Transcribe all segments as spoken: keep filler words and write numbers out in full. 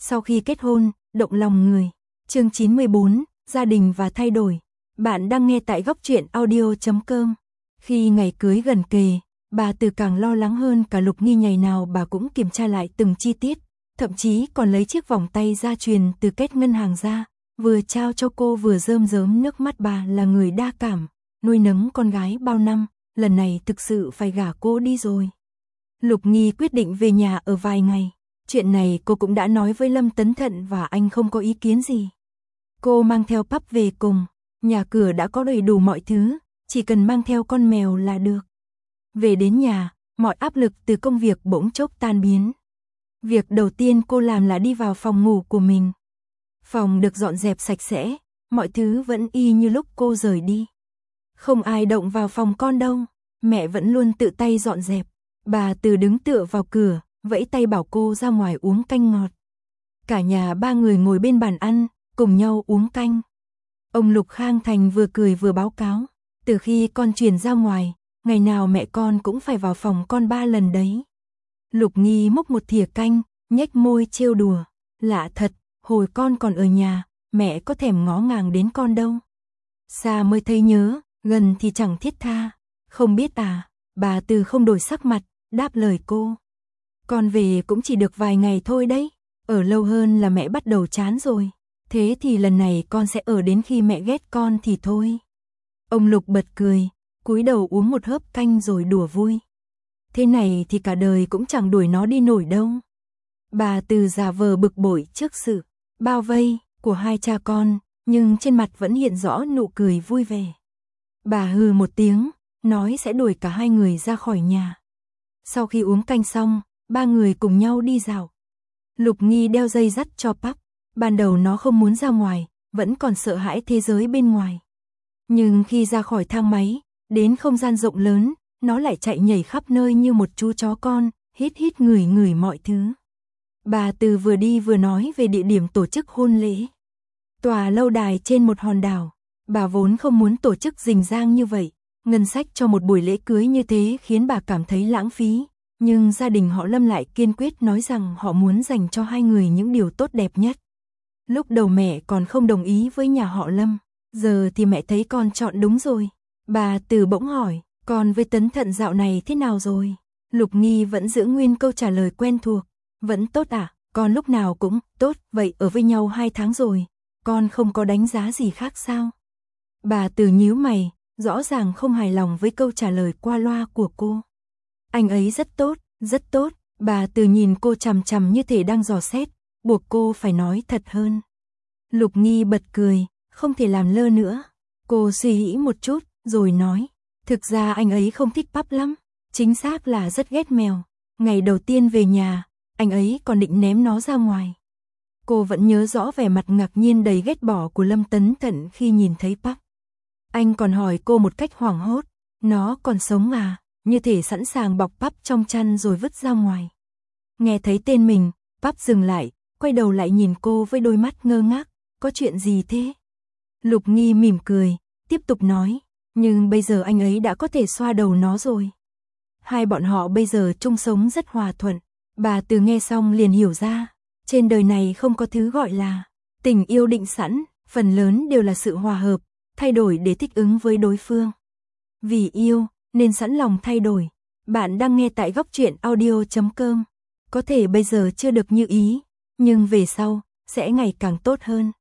Sau khi kết hôn, động lòng người. Chương chín mươi bốn, gia đình và thay đổi. Bạn đang nghe tại góc truyện audio chấm com. Khi ngày cưới gần kề, bà Từ càng lo lắng hơn cả Lục Nghi, ngày nào bà cũng kiểm tra lại từng chi tiết, thậm chí còn lấy chiếc vòng tay gia truyền từ kết ngân hàng ra, vừa trao cho cô vừa rơm rớm nước mắt. Bà là người đa cảm, nuôi nấng con gái bao năm, lần này thực sự phải gả cô đi rồi. Lục Nghi quyết định về nhà ở vài ngày. Chuyện này cô cũng đã nói với Lâm Tấn Thận và anh không có ý kiến gì. Cô mang theo Pắp về cùng, nhà cửa đã có đầy đủ mọi thứ, chỉ cần mang theo con mèo là được. Về đến nhà, mọi áp lực từ công việc bỗng chốc tan biến. Việc đầu tiên cô làm là đi vào phòng ngủ của mình. Phòng được dọn dẹp sạch sẽ, mọi thứ vẫn y như lúc cô rời đi. Không ai động vào phòng con đâu, mẹ vẫn luôn tự tay dọn dẹp. Bà Từ đứng tựa vào cửa, vẫy tay bảo cô ra ngoài uống canh ngọt. Cả nhà ba người ngồi bên bàn ăn, cùng nhau uống canh. Ông Lục Khang Thành vừa cười vừa báo cáo, từ khi con chuyển ra ngoài, ngày nào mẹ con cũng phải vào phòng con ba lần đấy. Lục Nghi múc một thìa canh, nhếch môi trêu đùa, lạ thật, hồi con còn ở nhà, mẹ có thèm ngó ngàng đến con đâu. Xa mới thấy nhớ, gần thì chẳng thiết tha. Không biết à? Bà Từ không đổi sắc mặt, đáp lời cô. Con về cũng chỉ được vài ngày thôi đấy, ở lâu hơn là mẹ bắt đầu chán rồi. Thế thì lần này con sẽ ở đến khi mẹ ghét con thì thôi. Ông Lục bật cười, cúi đầu uống một hớp canh rồi đùa vui. Thế này thì cả đời cũng chẳng đuổi nó đi nổi đâu. Bà Từ giả vờ bực bội trước sự bao vây của hai cha con, nhưng trên mặt vẫn hiện rõ nụ cười vui vẻ. Bà hừ một tiếng, nói sẽ đuổi cả hai người ra khỏi nhà. Sau khi uống canh xong, ba người cùng nhau đi dạo. Lục Nghi đeo dây dắt cho Pắp. Ban đầu nó không muốn ra ngoài, vẫn còn sợ hãi thế giới bên ngoài. Nhưng khi ra khỏi thang máy, đến không gian rộng lớn, nó lại chạy nhảy khắp nơi như một chú chó con, hít hít ngửi ngửi mọi thứ. Bà Từ vừa đi vừa nói về địa điểm tổ chức hôn lễ. Tòa lâu đài trên một hòn đảo. Bà vốn không muốn tổ chức rình rang như vậy. Ngân sách cho một buổi lễ cưới như thế khiến bà cảm thấy lãng phí. Nhưng gia đình họ Lâm lại kiên quyết nói rằng họ muốn dành cho hai người những điều tốt đẹp nhất. Lúc đầu mẹ còn không đồng ý với nhà họ Lâm. Giờ thì mẹ thấy con chọn đúng rồi. Bà Từ bỗng hỏi, con với Tấn Thận dạo này thế nào rồi? Lục Nghi vẫn giữ nguyên câu trả lời quen thuộc. Vẫn tốt à? Con lúc nào cũng tốt. Vậy ở với nhau hai tháng rồi, con không có đánh giá gì khác sao? Bà Từ nhíu mày, rõ ràng không hài lòng với câu trả lời qua loa của cô. Anh ấy rất tốt, rất tốt. Bà Từ nhìn cô chằm chằm như thể đang dò xét, buộc cô phải nói thật hơn. Lục Nghi bật cười, không thể làm lơ nữa. Cô suy nghĩ một chút, rồi nói, thực ra anh ấy không thích Pắp lắm, chính xác là rất ghét mèo. Ngày đầu tiên về nhà, anh ấy còn định ném nó ra ngoài. Cô vẫn nhớ rõ vẻ mặt ngạc nhiên đầy ghét bỏ của Lâm Tấn Thận khi nhìn thấy Pắp. Anh còn hỏi cô một cách hoảng hốt, nó còn sống à? Như thể sẵn sàng bọc Pắp trong chăn rồi vứt ra ngoài. Nghe thấy tên mình, Pắp dừng lại, quay đầu lại nhìn cô với đôi mắt ngơ ngác, có chuyện gì thế? Lục Nghi mỉm cười, tiếp tục nói, nhưng bây giờ anh ấy đã có thể xoa đầu nó rồi. Hai bọn họ bây giờ chung sống rất hòa thuận. Bà Từ nghe xong liền hiểu ra, trên đời này không có thứ gọi là tình yêu định sẵn, phần lớn đều là sự hòa hợp, thay đổi để thích ứng với đối phương. Vì yêu, nên sẵn lòng thay đổi. Bạn đang nghe tại góc truyện audio chấm com. Có thể bây giờ chưa được như ý, nhưng về sau, sẽ ngày càng tốt hơn.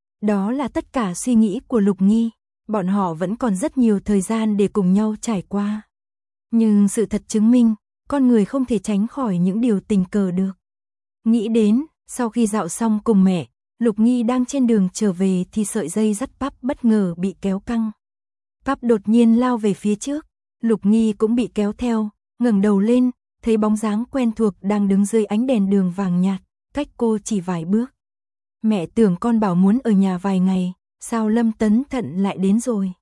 Đó là tất cả suy nghĩ của Lục Nghi. Bọn họ vẫn còn rất nhiều thời gian để cùng nhau trải qua. Nhưng sự thật chứng minh, con người không thể tránh khỏi những điều tình cờ được. Nghĩ đến, sau khi dạo xong cùng mẹ, Lục Nghi đang trên đường trở về thì sợi dây dắt Pắp bất ngờ bị kéo căng. Pắp đột nhiên lao về phía trước, Lục Nghi cũng bị kéo theo, ngẩng đầu lên, thấy bóng dáng quen thuộc đang đứng dưới ánh đèn đường vàng nhạt, cách cô chỉ vài bước. Mẹ tưởng con bảo muốn ở nhà vài ngày, sao Lâm Tấn Thận lại đến rồi?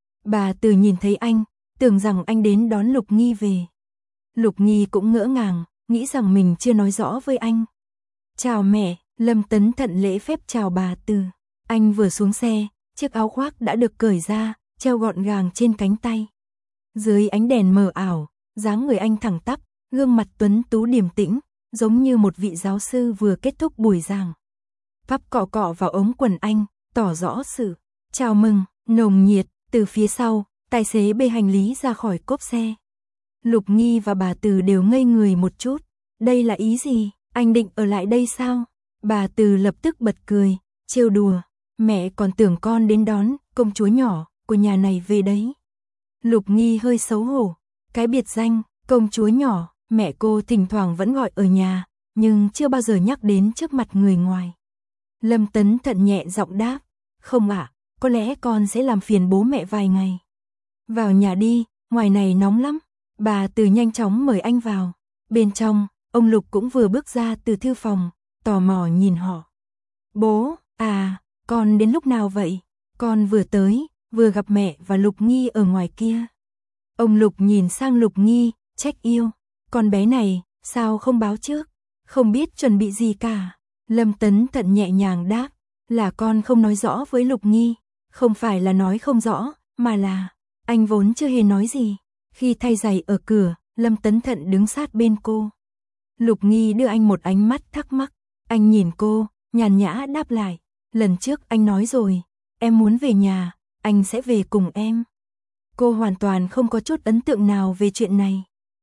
Bà Từ nhìn thấy anh, tưởng rằng anh đến đón Lục Nghi về. Lục Nghi cũng ngỡ ngàng, nghĩ rằng mình chưa nói rõ với anh. Chào mẹ. Lâm Tấn Thận lễ phép chào bà Từ. Anh vừa xuống xe, chiếc áo khoác đã được cởi ra, treo gọn gàng trên cánh tay. Dưới ánh đèn mờ ảo, dáng người anh thẳng tắp, gương mặt tuấn tú điềm tĩnh, giống như một vị giáo sư vừa kết thúc buổi giảng. Pắp cọ cọ vào ống quần anh, tỏ rõ sự chào mừng, nồng nhiệt. Từ phía sau, tài xế bê hành lý ra khỏi cốp xe. Lục Nghi và bà Từ đều ngây người một chút. Đây là ý gì? Anh định ở lại đây sao? Bà Từ lập tức bật cười, trêu đùa. Mẹ còn tưởng con đến đón công chúa nhỏ của nhà này về đấy. Lục Nghi hơi xấu hổ. Cái biệt danh, công chúa nhỏ, mẹ cô thỉnh thoảng vẫn gọi ở nhà, nhưng chưa bao giờ nhắc đến trước mặt người ngoài. Lâm Tấn Thận nhẹ giọng đáp. Không ạ, có lẽ con sẽ làm phiền bố mẹ vài ngày. Vào nhà đi, ngoài này nóng lắm. Bà Từ nhanh chóng mời anh vào. Bên trong, ông Lục cũng vừa bước ra từ thư phòng, tò mò nhìn họ. Bố, à, con đến lúc nào vậy? Con vừa tới, vừa gặp mẹ và Lục Nghi ở ngoài kia. Ông Lục nhìn sang Lục Nghi, trách yêu. Con bé này, sao không báo trước? Không biết chuẩn bị gì cả. Lâm Tấn Thận nhẹ nhàng đáp. Là con không nói rõ với Lục Nghi. Không phải là nói không rõ, mà là anh vốn chưa hề nói gì. Khi thay giày ở cửa, Lâm Tấn Thận đứng sát bên cô. Lục Nghi đưa anh một ánh mắt thắc mắc. Anh nhìn cô, nhàn nhã đáp lại. Lần trước anh nói rồi, em muốn về nhà, anh sẽ về cùng em. Cô hoàn toàn không có chút ấn tượng nào về chuyện này.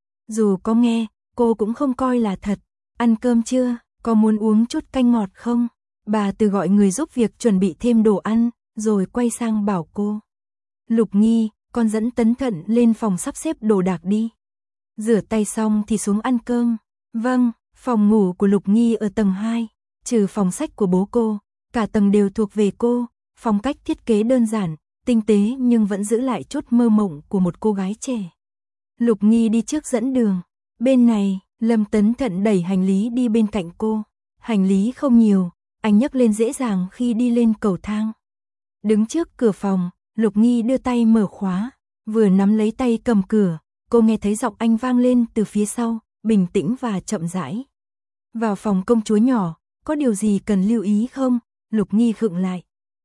Dù có nghe, cô cũng không coi là thật. Ăn cơm chưa? Có muốn uống chút canh ngọt không? Bà Từ gọi người giúp việc chuẩn bị thêm đồ ăn, rồi quay sang bảo cô. Lục Nghi, con dẫn Tấn Thận lên phòng sắp xếp đồ đạc đi. Rửa tay xong thì xuống ăn cơm. Vâng, phòng ngủ của Lục Nghi ở tầng hai, trừ phòng sách của bố cô, cả tầng đều thuộc về cô. Phong cách thiết kế đơn giản, tinh tế nhưng vẫn giữ lại chút mơ mộng của một cô gái trẻ. Lục Nghi đi trước dẫn đường. Bên này, Lâm Tấn Thận đẩy hành lý đi bên cạnh cô. Hành lý không nhiều, anh nhấc lên dễ dàng khi đi lên cầu thang. Đứng trước cửa phòng, Lục Nghi đưa tay mở khóa, vừa nắm lấy tay cầm cửa, cô nghe thấy giọng anh vang lên từ phía sau, bình tĩnh và chậm rãi. Vào phòng công chúa nhỏ, có điều gì cần lưu ý không? Lục Nghi khựng lại.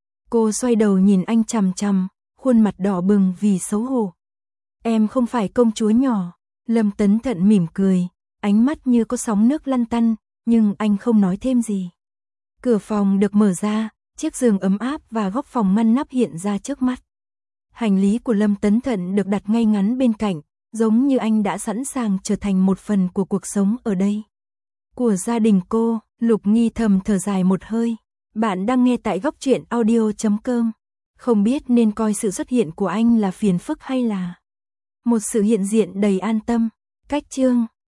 Cô xoay đầu nhìn anh chằm chằm, khuôn mặt đỏ bừng vì xấu hổ. Em không phải công chúa nhỏ. Lâm Tấn Thận mỉm cười, ánh mắt như có sóng nước lăn tăn, nhưng anh không nói thêm gì. Cửa phòng được mở ra, chiếc giường ấm áp và góc phòng ngăn nắp hiện ra trước mắt. Hành lý của Lâm Tấn Thận được đặt ngay ngắn bên cạnh, giống như anh đã sẵn sàng trở thành một phần của cuộc sống ở đây. Của gia đình cô, Lục Nghi thầm thở dài một hơi. Bạn đang nghe tại góc truyện audio chấm com. Không biết nên coi sự xuất hiện của anh là phiền phức hay là một sự hiện diện đầy an tâm. Cách chương